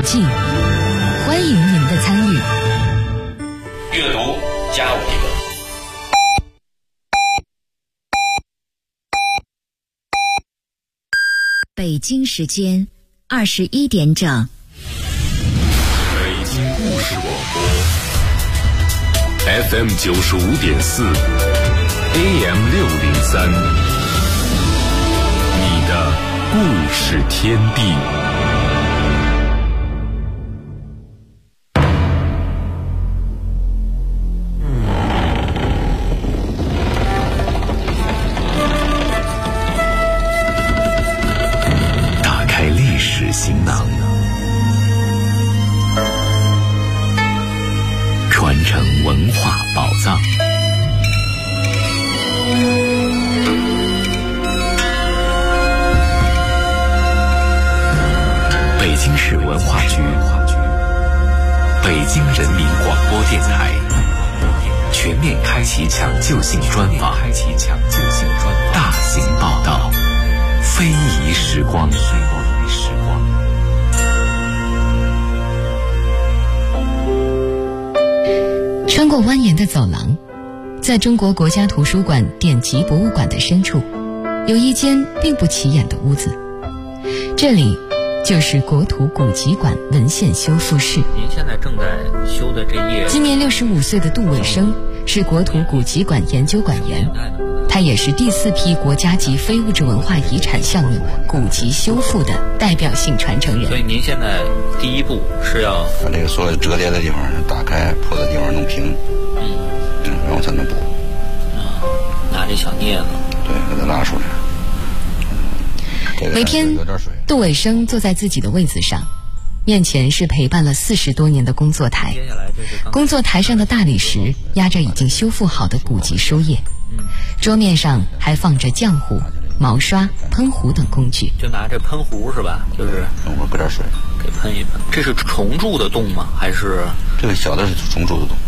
记，欢迎您的参与。 阅读加我一个。 北京时间21点整。 北京故事广播 FM 95.4 AM 603，你的故事天地。打开历史行囊，传承文化宝藏。北京市文化局、北京人民广播电台全面开启抢救性专访，大型报道，非遗时光。 穿过蜿蜒的走廊，在中国国家图书馆典籍博物馆的深处，有一间并不起眼的屋子，这里就是国土古籍馆文献修复室。 您现在正在修的这页， 今年65岁的杜伟生是国土古籍馆研究馆员，他也是第4批国家级非物质文化遗产项目古籍修复的代表性传承人。 所以您现在第一步是要把这个所有折叠的地方打开，破的地方弄平，然后才能补。 拿这小镊子， 对，给它拉出来。 每天，杜伟生坐在自己的位子上，面前是陪伴了40多年的工作台。工作台上的大理石压着已经修复好的古籍书页，桌面上还放着浆糊、毛刷、喷壶等工具。 就拿这喷壶是吧？就是我搁点水， 给喷一喷。这是重铸的洞吗？还是这个小的是重铸的洞？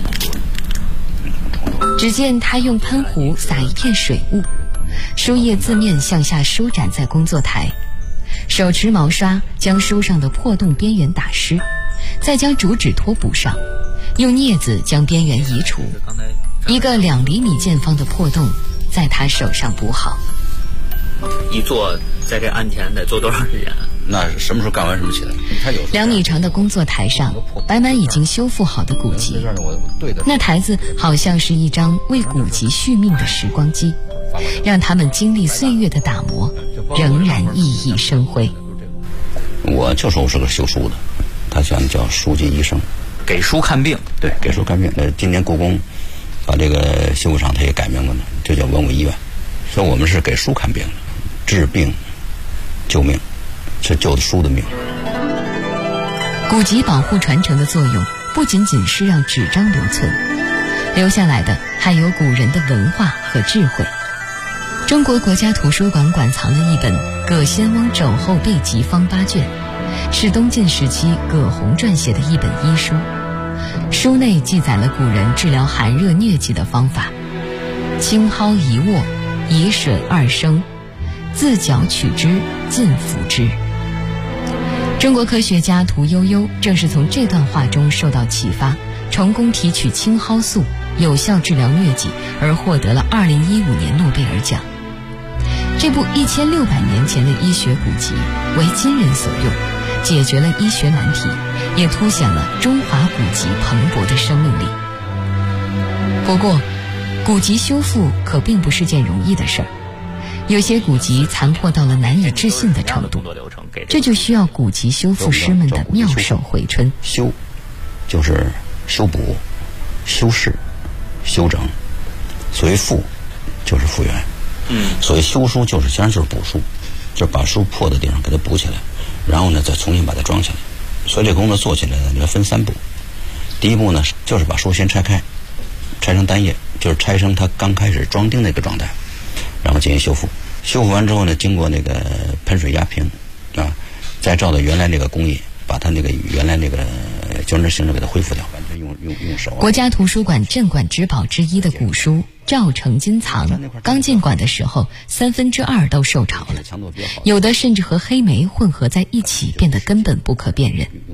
只见他用喷壶撒一片水雾，书页字面向下舒展在工作台，手持毛刷将书上的破洞边缘打湿，再将主纸托补上，用镊子将边缘移除。一个2厘米见方的破洞在他手上补好。 一坐在这安田得坐多长时间？ 那什么时候干完什么起来？他有 2米长的工作台上摆满已经修复好的古籍，那台子好像是一张为古籍续命的时光机，让他们经历岁月的打磨，仍然熠熠生辉。 我就说我是个修书的，他讲叫书籍医生， 给书看病。 对，给书看病。今年故宫把这个修复厂他也改名字了，就叫文物医院。所以我们是给书看病的，治病救命，是救的书的命。 古籍保护传承的作用不仅仅是让纸张留存，留下来的还有古人的文化和智慧。中国国家图书馆馆藏了一本《葛仙翁肘后备急方8卷》，是东晋时期葛洪撰写的一本医书。书内记载了古人治疗寒热疟疾的方法：青蒿一握，以水2升，自脚取之，尽服之。中国科学家屠呦呦正是从这段话中受到启发，成功提取青蒿素，有效治疗疟疾，而获得了2015年诺贝尔奖。这部1600年前的医学古籍为今人所用，解决了医学难题，也凸显了中华古籍蓬勃的生命力。不过，古籍修复可并不是件容易的事儿，有些古籍残破到了难以置信的程度，这就需要古籍修复师们的妙手回春。 修就是修补、修饰、修整，所谓复就是复原。所谓修书就是实际上就是补书，就是把书破的地方给它补起来，然后呢再重新把它装起来。所以这工作做起来呢，你要分3步。第一步呢就是把书先拆开，拆成单页，就是拆成它刚开始装订那个状态，然后进行修复。修复完之后呢，经过那个喷水压平再照到原来那个工艺，把它那个原来那个胶质性质给它恢复掉，完全用手。 国家图书馆镇馆之宝之一的古书《赵成金藏》，刚进馆的时候2/3都受潮了，有的甚至和黑莓混合在一起，变得根本不可辨认。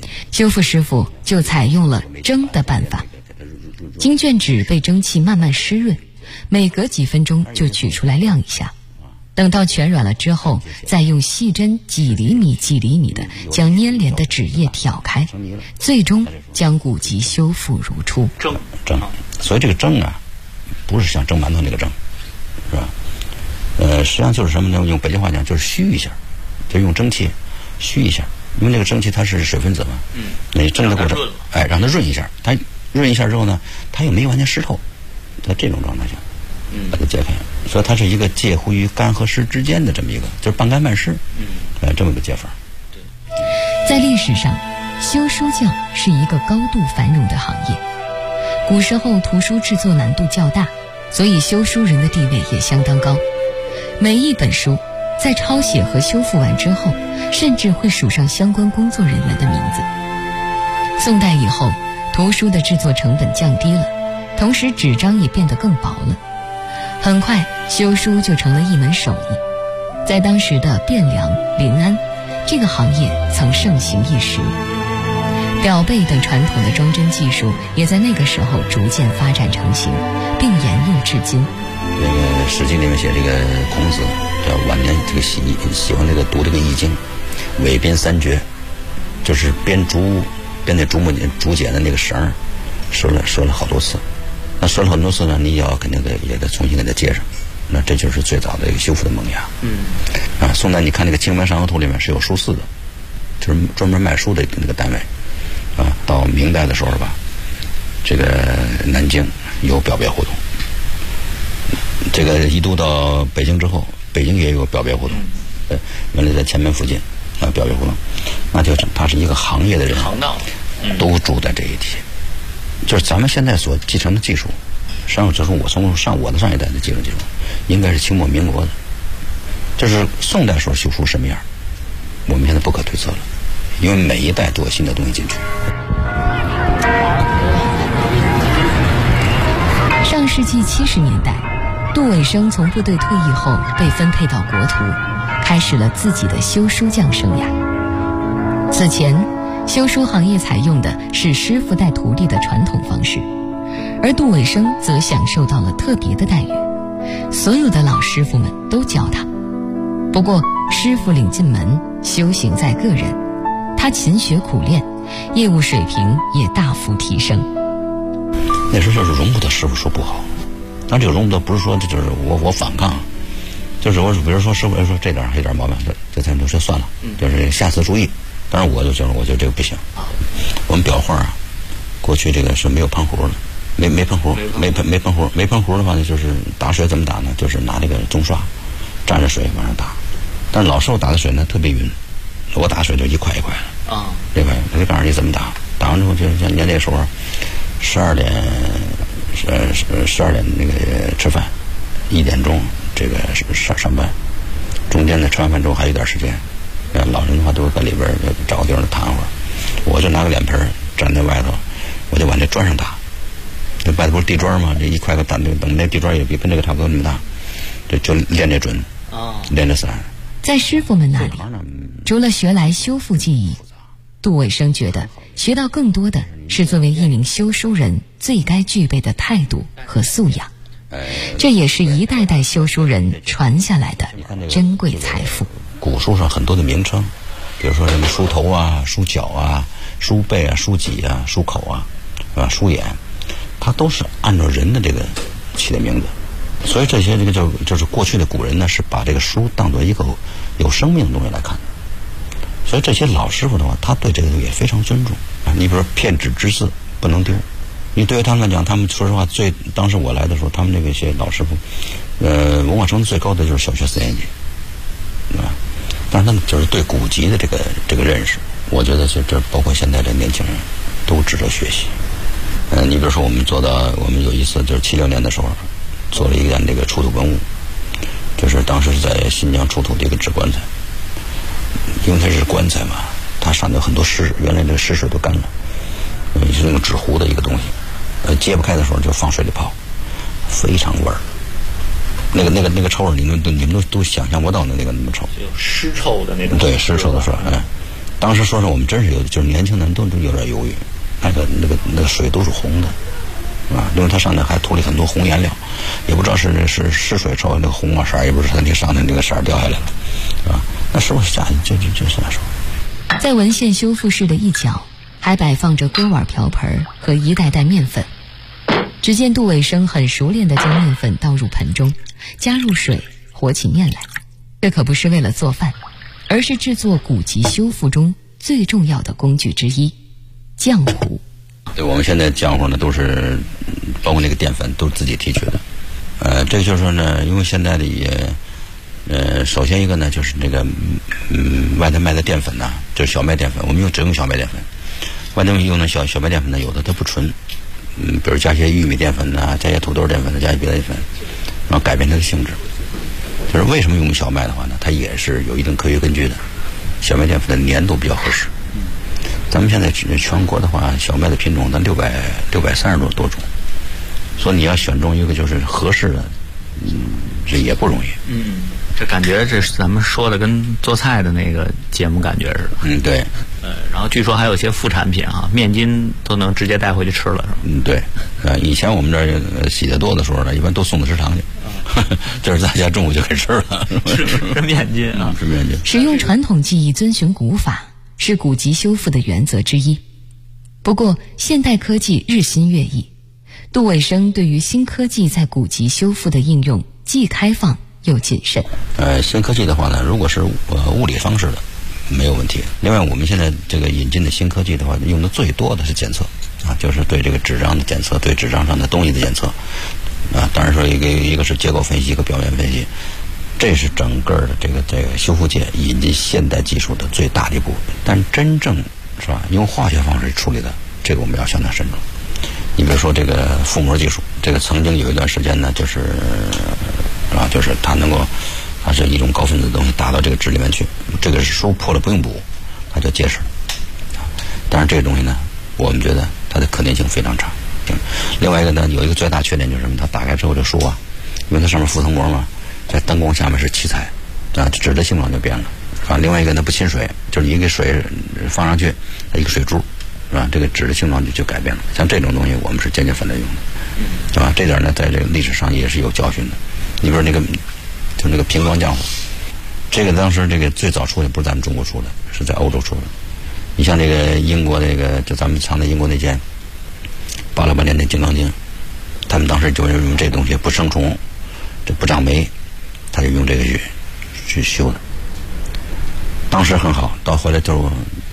修复师傅就采用了蒸的办法。经卷纸被蒸汽慢慢湿润，每隔几分钟就取出来晾一下，等到全软了之后，再用细针几厘米的将粘连的纸叶挑开，最终将古籍修复如初。 蒸，所以这个蒸啊，不是像蒸馒头那个蒸，是吧？实际上就是什么呢？用北京话讲就是虚一下，就用蒸汽虚一下，因为那个蒸汽它是水分子嘛，你蒸的过程，让它润一下，它润一下之后呢，它又没完全湿透，在这种状态下，把它解开，所以它是一个介乎于干和湿之间的这么一个，就是半干半湿，这么一个解法。 在历史上，修书匠是一个高度繁荣的行业。古时候图书制作难度较大，所以修书人的地位也相当高。每一本书在抄写和修复完之后，甚至会署上相关工作人员的名字。宋代以后，图书的制作成本降低了，同时纸张也变得更薄了。很快，修书就成了一门手艺。在当时的汴梁、临安，这个行业曾盛行一时。裱贝等传统的装帧技术也在那个时候逐渐发展成型，并沿用至今。 这个《史记》里面写这个孔子，叫晚年这个喜欢这个读这个《易经》，尾编三绝，就是编那竹简的那个绳，说了好多次。那说了很多次呢，你要肯定也得重新给它接上。那这就是最早的一个修复的萌芽。宋代你看那个《清源上河图》里面是有书肆的，就是专门卖书的那个单位。到明代的时候吧，这个南京有表别胡同。这个一度到北京之后，北京也有表别胡同，原来在前门附近表别胡同，那就它是一个行业的人， 行当都住在这一地，就是咱们现在所继承的技术，实际上就是我的上一代的继承技术，应该是清末民国的，就是宋代时候修书什么样，我们现在不可推测了，因为每一代都有新的东西进去。 上世纪70年代，杜伟生从部队退役后被分配到国图，开始了自己的修书匠生涯。此前，修书行业采用的是师傅带徒弟的传统方式，而杜伟生则享受到了特别的待遇，所有的老师傅们都教他。不过，师傅领进门，修行在个人，他勤学苦练，业务水平也大幅提升。 那时候就是容不得师傅说不好，但这个容不得不是说这就是我反抗，就是我比如说师傅说这点有点毛病，这咱就说算了，就是下次注意。当然我觉得这个不行。我们裱画过去这个是没有喷壶的，没喷壶的话呢，就是打水怎么打呢？就是拿这个棕刷蘸着水往上打，但是老师傅打的水呢特别匀，我打水就一块一块的这块他就告诉你怎么打，打完之后就像年那个时候12点那个吃饭，1点钟这个上班，中间呢吃完饭之后还有点时间，老人的话都在里边找个地方躺会儿，我就拿个脸盆站在外头，我就往这砖上打，这外头不是地砖吗？这一块个打，等那地砖也比跟这个差不多那么大，这就练这准练这散。 在师傅们那里，除了学来修复技艺，杜伟生觉得学到更多的是作为一名修书人最该具备的态度和素养，这也是一代代修书人传下来的珍贵财富。 古书上很多的名称，比如说什么书头啊、书角啊、书背啊、书脊啊、书口啊、书眼，它都是按照人的这个起的名字。所以这些这个就是过去的古人呢，是把这个书当作一个有生命的东西来看。所以这些老师傅的话，他对这个东西也非常尊重。你比如说片纸之字不能丢，你对于他们来讲，他们说实话，当时我来的时候，他们这个些老师傅，文化程度最高的就是小学4年级，对吧？但是他们就是对古籍的这个认识，我觉得这包括现在的年轻人都值得学习。你比如说我们有一次就是76年的时候，做了一件这个出土文物，就是当时是在新疆出土的一个纸棺材。因为它是棺材嘛，它上面有很多湿，原来这个湿水都干了，是那种纸糊的一个东西，揭不开的时候就放水里泡，非常味儿。那个臭味，你们都想象不到的那个那么臭， 有尸臭的那种。 对，尸臭的时候， 当时说是我们真是有，就是年轻人都有点犹豫，那个水都是红的，是吧？因为它上面还涂了很多红颜料，也不知道是水抽那个红色，也不知道它那上头那个色掉下来了，是吧？那师傅下就这样说。 在文献修复室的一角，还摆放着锅碗瓢盆和一袋袋面粉。只见杜伟生很熟练地将面粉倒入盆中，加入水，和起面来。这可不是为了做饭，而是制作古籍修复中最重要的工具之一——浆糊。 对，我们现在浆糊呢都是包括那个淀粉都是自己提取的。这个就是说呢，因为现在的也首先一个呢就是那个外头卖的淀粉呢，就是小麦淀粉，我们只用小麦淀粉。外头用的小麦淀粉呢，有的它不纯，比如加些玉米淀粉呐，加些土豆淀粉，加些别的淀粉，然后改变它的性质。就是为什么用小麦的话呢？它也是有一定科学根据的。小麦淀粉的粘度比较合适。咱们现在全国的话，小麦的品种咱630多种，所以你要选中一个就是合适的，这也不容易。 这感觉这是咱们说的跟做菜的那个节目感觉似的。 对。 然后据说还有一些副产品啊，面筋都能直接带回去吃了，是吧？ 对。以前我们这儿洗得多的时候呢，一般都送到食堂去，就是大家中午就可以吃了。 吃面筋啊， 吃面筋。 使用传统技艺，遵循古法，是古籍修复的原则之一。不过，现代科技日新月异，杜伟生对于新科技在古籍修复的应用，既开放又谨慎。 新科技的话呢，如果是物理方式的，没有问题。另外，我们现在这个引进的新科技的话，用的最多的是检测啊，就是对这个纸张的检测，对纸张上的东西的检测啊。当然说一个是结构分析，一个表面分析，这是整个的这个修复界引进现代技术的最大的一部分。但真正是吧，用化学方式处理的，这个我们要相当慎重。你比如说这个覆膜技术，这个曾经有一段时间呢，就是它是一种高分子的东西打到这个纸里面去，这个书破了不用补，它就结实。但是这个东西呢，我们觉得它的可逆性非常差。另外一个呢，有一个最大缺点就是什么？它打开之后这书啊，因为它上面覆层膜嘛，在灯光下面是七彩啊，纸的形状就变了啊。另外一个呢，不亲水，就是一个水放上去，它一个水珠是吧？这个纸的形状就改变了。像这种东西，我们是坚决反对用的，是吧？这点呢，在这个历史上也是有教训的。你比如就那个瓶装浆糊，这个当时这个最早出的不是咱们中国出的，是在欧洲出的。你像这个英国这个，就咱们藏在英国那间868年的金刚经，他们当时就是用这东西不生虫，这不长霉，他就用这个去修的。当时很好，到后来就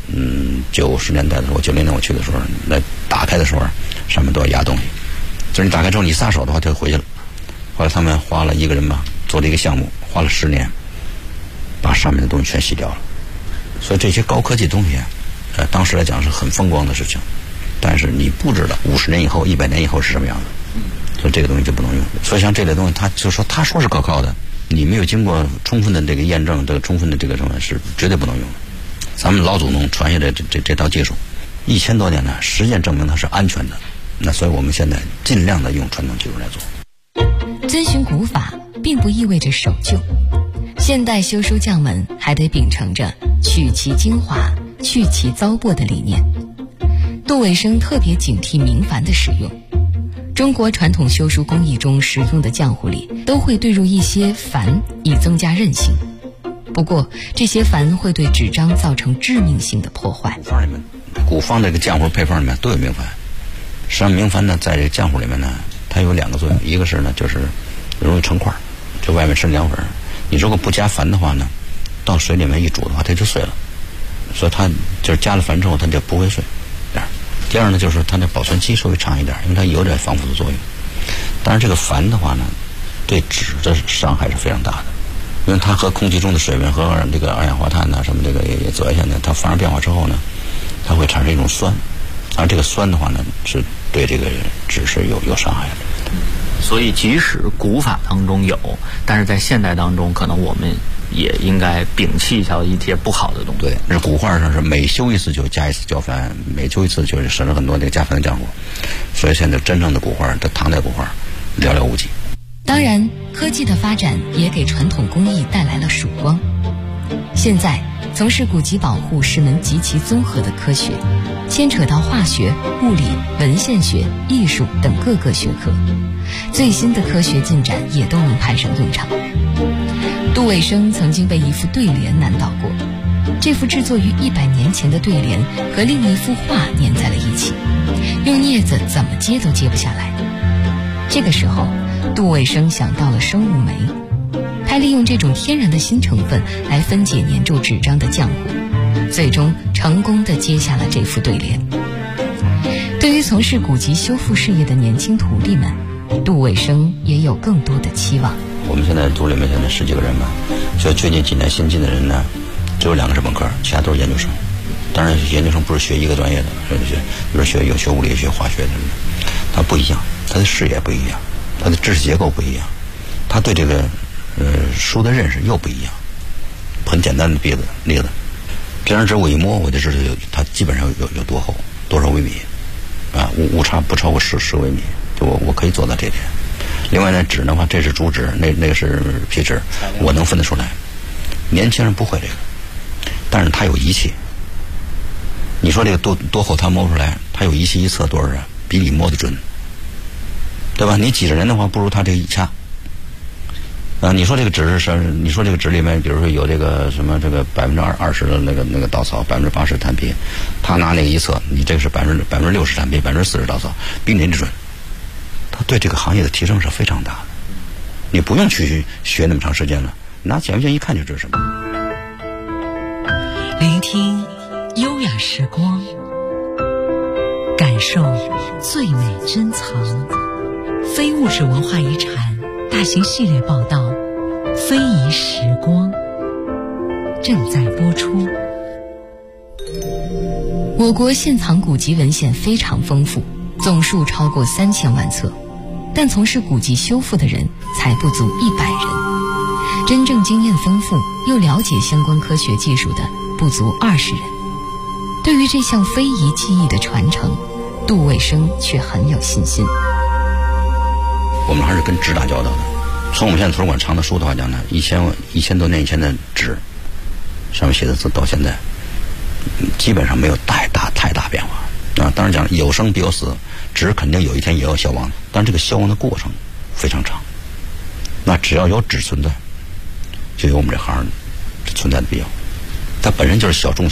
90年代的时候，90年我去的时候，那打开的时候上面都要压东西，就是你打开之后你撒手的话，它就回去了。后来他们花了一个人吧，做了一个项目，花了10年，把上面的东西全洗掉了。所以这些高科技东西当时来讲是很风光的事情，但是你不知道50年以后、100年以后是什么样的，所以这个东西就不能用。所以像这类东西，他说是可靠的，你没有经过充分的这个验证，这个充分的这个什么是绝对不能用的。咱们老祖宗传下来这套技术，1000多年呢，实践证明它是安全的。那所以我们现在尽量的用传统技术来做。 遵循古法并不意味着守旧，现代修书匠们还得秉承着取其精华、去其糟粕的理念。杜伟生特别警惕明矾的使用，中国传统修书工艺中使用的浆糊里都会兑入一些矾，以增加韧性。不过这些矾会对纸张造成致命性的破坏。 古方这个浆糊配方里面都有明矾，实际上明矾呢，在这个浆糊里面呢，它有2个作用，一个是呢，就是容易成块，就外面是凉粉。你如果不加矾的话呢，到水里面一煮的话，它就碎了。所以它就是加了矾之后，它就不会碎。第二呢，就是它的保存期稍微长一点，因为它有点防腐的作用。但是这个矾的话呢，对纸的伤害是非常大的，因为它和空气中的水分和这个二氧化碳呐、什么这个紫外线呢，它发生变化之后呢，它会产生一种酸，而这个酸的话呢，是对这个纸是有伤害的。 所以即使古法当中有，但是在现代当中，可能我们也应该摒弃掉一些不好的东西。 对，那古画上是每修一次就加一次胶矾，每修一次就是省了很多那个加矾的浆糊。所以现在真正的古画，这唐代古画寥寥无几。 当然，科技的发展也给传统工艺带来了曙光。现在， 从事古籍保护是门极其综合的科学，牵扯到化学、物理、文献学、艺术等各个学科，最新的科学进展也都能派上用场。杜伟生曾经被一副对联难倒过，这幅制作于100年前的对联和另一幅画粘在了一起，用镊子怎么接都接不下来。这个时候，杜伟生想到了生物酶，他利用这种天然的新成分来分解粘住纸张的浆糊，最终成功地接下了这副对联。对于从事古籍修复事业的年轻徒弟们，杜伟生也有更多的期望。 我们现在组里面现在10几个人吧，就最近几年新进的人呢，只有2个是本科，其他都是研究生。当然，研究生不是学一个专业的，比如学物理、学化学的，他不一样，他的视野不一样，他的知识结构不一样，他对这个书的认识又不一样。很简单的例子，这张纸我一摸，我就知道它基本上有多厚，多少微米，啊，误差不超过10微米，就我可以做到这点。另外呢，纸的话，这是竹纸，那个是皮纸，我能分得出来。年轻人不会这个，但是他有仪器。你说这个多厚他摸不出来，他有仪器一测多少啊，比你摸得准，对吧？你几十年的话，不如他这一掐。你说这个纸是，你说这个纸里面，比如说有这个什么这个20%的那个稻草，80%炭皮，他拿那个一测，你这个是60%炭皮，40%稻草，比你这准。他对这个行业的提升是非常大的，你不用去学那么长时间了，拿显微镜一看就知道什么。 聆听优雅时光，感受最美珍藏。非物质文化遗产大型系列报道《非遗时光》正在播出。 我国现藏古籍文献非常丰富，总数超过3000万册，但从事古籍修复的人才不足100人，真正经验丰富又了解相关科学技术的不足20人。对于这项非遗技艺的传承，杜伟生却很有信心。 我们还是跟纸打交道的。从我们现在图书馆藏的书的话讲呢，1000多年以前的纸上面写的字到现在基本上没有太大变化啊。当然讲有生必有死，纸肯定有一天也要消亡，但这个消亡的过程非常长。那只要有纸存在，就有我们这行存在的必要。它本身就是小众。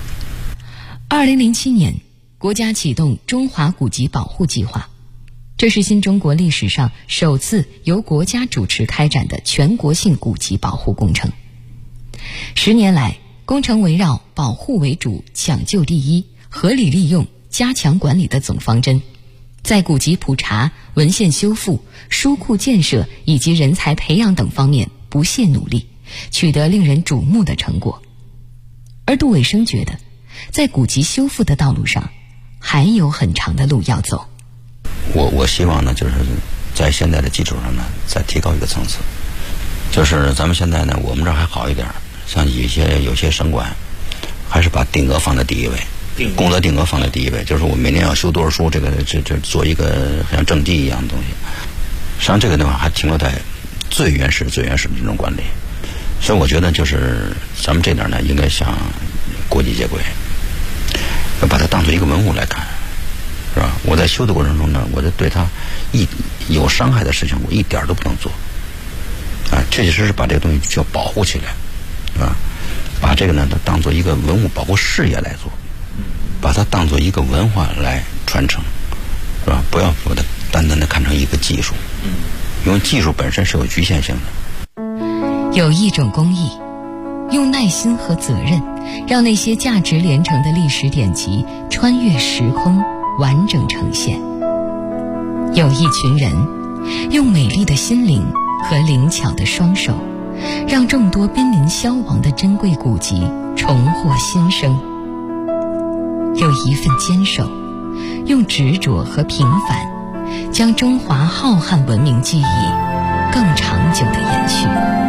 2007年，国家启动中华古籍保护计划，这是新中国历史上首次由国家主持开展的全国性古籍保护工程。10年来，工程围绕保护为主、抢救第一、合理利用、加强管理的总方针，在古籍普查、文献修复、书库建设以及人才培养等方面不懈努力，取得令人瞩目的成果。而杜伟生觉得，在古籍修复的道路上还有很长的路要走。 我希望呢，就是在现在的基础上呢，再提高一个层次。就是咱们现在呢，我们这儿还好一点，像有些省馆，还是把定额放在第一位，功德定额放在第一位，就是我每年要修多少书，这做一个像政绩一样的东西。实际上这个的话还停留在最原始的这种管理。所以我觉得就是咱们这点呢，应该向国际接轨，要把它当做一个文物来看，是吧？我在修的过程中呢，我就对它有伤害的事情，我一点都不能做，啊，确确实实把这个东西需要保护起来，啊，把这个呢当做一个文物保护事业来做，把它当做一个文化来传承，是吧？不要把它单单的看成一个技术，因为技术本身是有局限性的。 有一种工艺，用耐心和责任，让那些价值连城的历史典籍穿越时空，完整呈现。有一群人，用美丽的心灵和灵巧的双手，让众多濒临消亡的珍贵古籍重获新生。有一份坚守，用执着和平凡，将中华浩瀚文明记忆更长久地延续。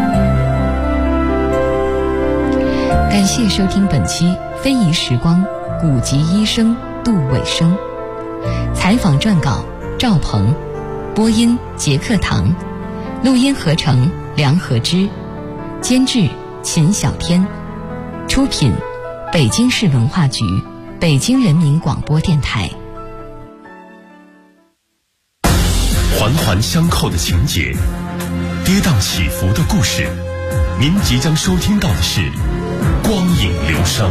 感谢收听本期《非遗时光》古籍医生杜伟生，采访撰稿赵鹏，播音杰克堂，录音合成梁和之，监制秦小天， 出品北京市文化局、北京人民广播电台。 环环相扣的情节，跌宕起伏的故事，您即将收听到的是光影流声。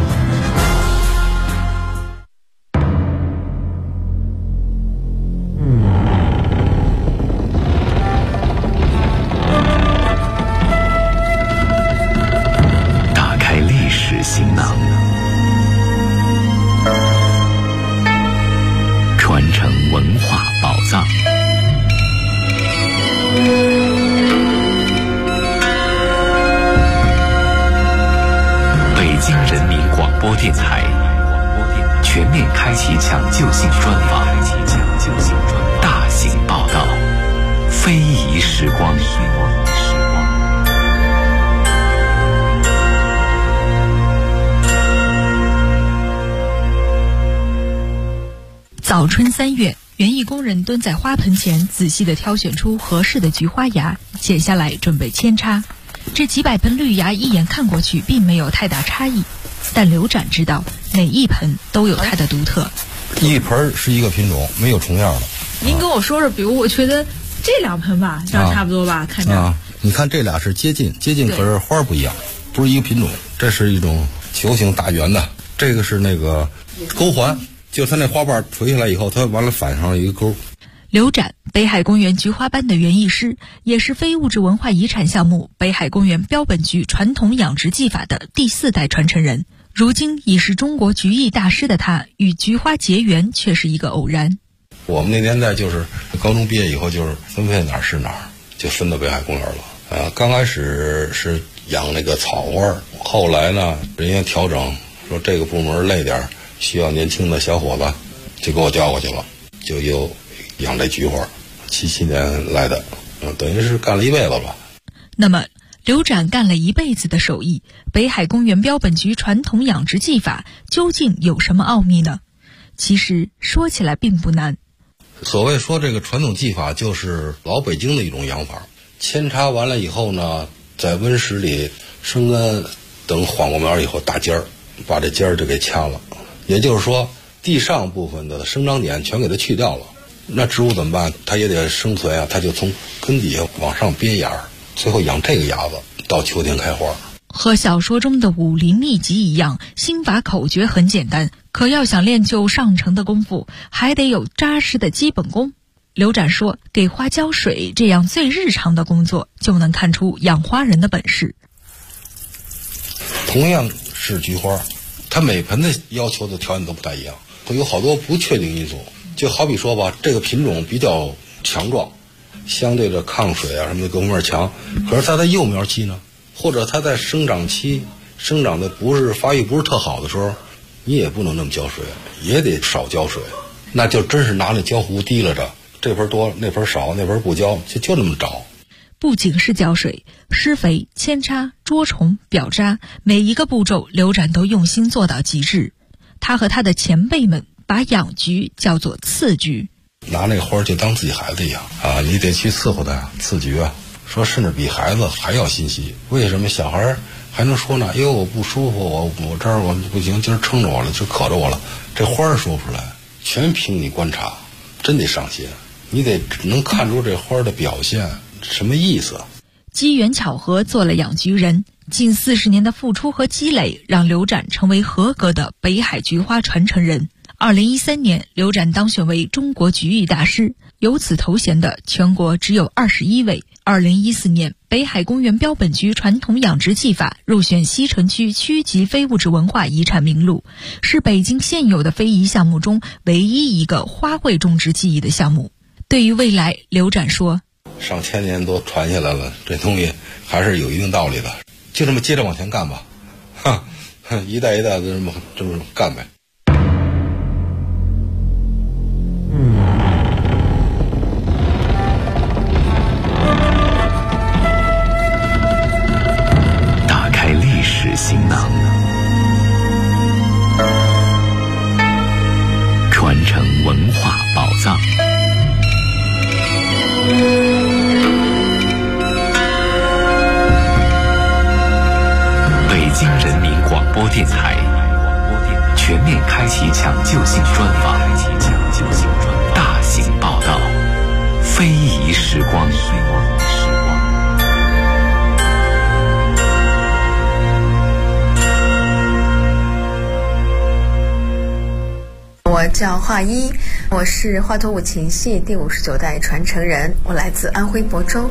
打开历史行囊，传承文化宝藏。北京人民广播电台全面开启抢救性专访，大型报道，非遗时光。 早春3月，园艺工人蹲在花盆前，仔细地挑选出合适的菊花芽，剪下来准备扦插。这几百盆绿芽一眼看过去并没有太大差异，但刘展知道每一盆都有它的独特。 一盆是一个品种，没有重样的。 您跟我说说，比如我觉得这2盆吧，这样差不多吧？看着你看这俩是接近，可是花不一样，不是一个品种。这是一种球形大圆的，这个是那个钩环。就它那花瓣垂下来以后，它完了反上了一个钩。 刘展，北海公园菊花班的园艺师，也是非物质文化遗产项目北海公园标本菊传统养殖技法的第4代传承人。如今已是中国菊艺大师的他，与菊花结缘却是一个偶然。 我们那年代就是高中毕业以后，就是分配哪儿是哪儿，就分到北海公园了。刚开始是养那个草花，后来呢，人家调整说这个部门累点，需要年轻的小伙子，就给我调过去了，就又养这菊花。77年来的，等于是干了一辈子吧。 那么刘展干了一辈子的手艺，北海公园标本菊传统养殖技法究竟有什么奥秘呢？其实说起来并不难。 所谓说这个传统技法，就是老北京的一种养法。扦插完了以后呢，在温室里生根，等缓过苗以后打尖儿，把这尖儿就给掐了。也就是说，地上部分的生长点全给它去掉了。那植物怎么办？它也得生存啊，它就从根底下往上憋芽，最后养这个芽子，到秋天开花。 和小说中的武林秘籍一样，心法口诀很简单，可要想练就上乘的功夫，还得有扎实的基本功。刘展说，给花浇水这样最日常的工作，就能看出养花人的本事。 同样是菊花，它每盆的要求的条件都不太一样，会有好多不确定因素。就好比说吧，这个品种比较强壮，相对的抗水啊什么的各方面强，可是它在幼苗期呢，或者它在生长期生长的发育不是特好的时候，你也不能那么浇水，也得少浇水，那就真是拿那浇壶提了着，这盆多那盆少，那盆不浇，就那么着。 不仅是浇水、施肥、扦插、捉虫、表扎，每一个步骤刘展都用心做到极致。他和他的前辈们把养菊叫做刺菊， 拿那花就当自己孩子一样啊，你得去伺候它，刺菊啊，说甚至比孩子还要心细。为什么小孩还能说呢？因为我不舒服，我这儿我不行，今儿撑着我了，就渴着我了。这花说不出来，全凭你观察，真得上心，你得能看出这花的表现什么意思。 机缘巧合做了养菊人，近40年的付出和积累，让刘展成为合格的北海菊花传承人。2013年，刘展当选为中国菊艺大师，有此头衔的全国只有21位。2014年，北海公园标本菊传统养殖技法入选西城区区级非物质文化遗产名录，是北京现有的非遗项目中唯一一个花卉种植技艺的项目。对于未来，刘展说， 上千年都传下来了，这东西还是有一定道理的，就这么接着往前干吧，一代一代的这么干呗。 打开历史行囊，传承文化宝藏。北京人民广播电专访，大型报道，非遗时光。 我叫华一，我是华佗五禽戏第59代传承人，我来自安徽亳州。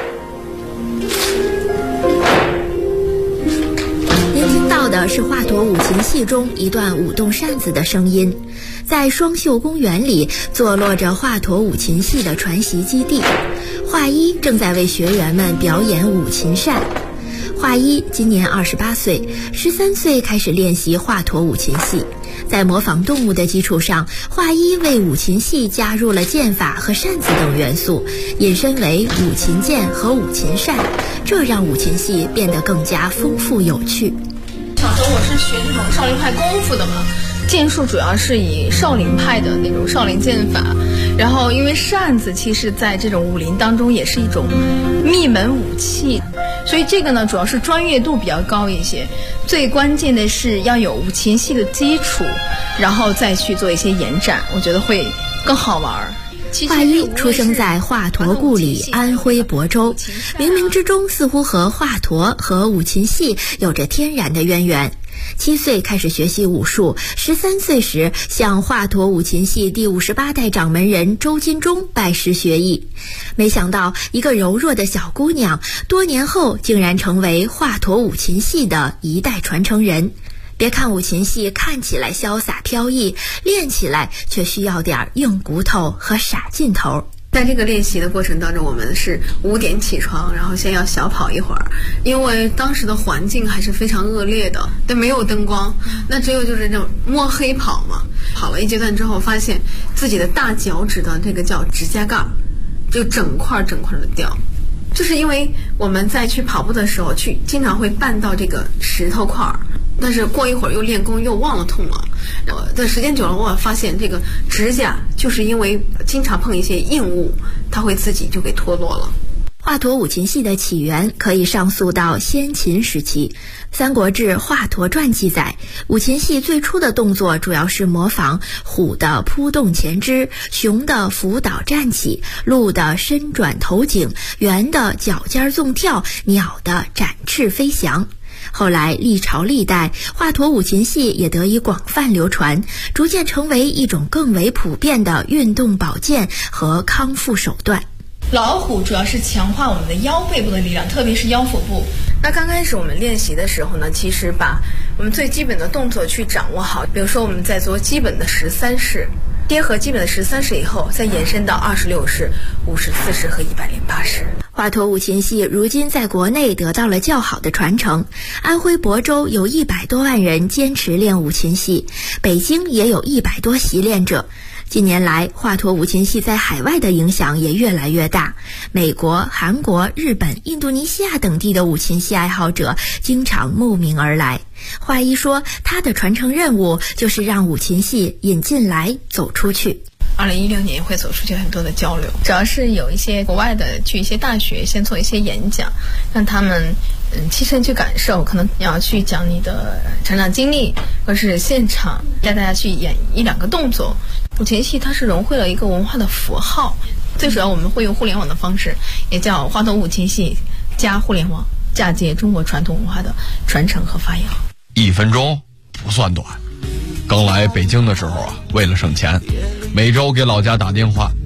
您听到的是华佗五禽戏中一段舞动扇子的声音。在双秀公园里坐落着华佗五禽戏的传习基地，华一正在为学员们表演五禽扇。华一今年28岁，13岁开始练习华佗五禽戏。在模仿动物的基础上，华一为五禽戏加入了剑法和扇子等元素，引申为五禽剑和五禽扇，这让五禽戏变得更加丰富有趣。 小时候我是学这种少林派功夫的嘛，剑术主要是以少林派的那种少林剑法，然后因为扇子其实在这种武林当中也是一种秘门武器，所以这个呢主要是专业度比较高一些，最关键的是要有五禽戏的基础，然后再去做一些延展，我觉得会更好玩。 华一出生在华佗故里安徽亳州，冥冥之中似乎和华佗和五禽戏有着天然的渊源。7岁开始学习武术，13岁时向华佗五禽戏第58代掌门人周金忠拜师学艺。没想到一个柔弱的小姑娘，多年后竟然成为华佗五禽戏的一代传承人。别看五禽戏看起来潇洒飘逸，练起来却需要点硬骨头和傻劲头。 在这个练习的过程当中，我们是5点起床，然后先要小跑一会儿，因为当时的环境还是非常恶劣的，但没有灯光，那只有就是这种摸黑跑嘛。跑了一阶段之后，发现自己的大脚趾的这个叫指甲盖就整块的掉，就是因为我们在去跑步的时候经常会绊到这个石头块，但是过一会儿又练功又忘了痛了，但时间久了我发现这个指甲就是因为经常碰一些硬物，它会自己就给脱落了。 华佗五禽戏的起源可以上溯到先秦时期，《三国志·华佗传》记载，五禽戏最初的动作主要是模仿虎的扑动前肢，熊的伏倒站起，鹿的伸转头颈，猿的脚尖纵跳，鸟的展翅飞翔。后来历朝历代，华佗五禽戏也得以广泛流传，逐渐成为一种更为普遍的运动保健和康复手段。 老虎主要是强化我们的腰背部的力量，特别是腰腹部。 那刚开始我们练习的时候呢，其实把我们最基本的动作去掌握好，比如说我们在做基本的13式，结合基本的13式以后，再延伸到26式、54式和108式。 华佗五禽戏如今在国内得到了较好的传承，安徽亳州有100多万人坚持练五禽戏，北京也有100多习练者。近年来，华佗五禽戏在海外的影响也越来越大，美国、韩国、日本、印度尼西亚等地的五禽戏爱好者经常慕名而来。华一说，他的传承任务就是让五禽戏引进来走出去。 2016年会走出去很多的交流，主要是有一些国外的去一些大学先做一些演讲，让他们亲身去感受，可能要去讲你的成长经历，或是现场带大家去演1-2个动作。五禽戏它是融汇了一个文化的符号，最主要我们会用互联网的方式，也叫华佗五禽戏加互联网，嫁接中国传统文化的传承和发扬。 1分钟不算短，刚来北京的时候啊，为了省钱，每周给老家打电话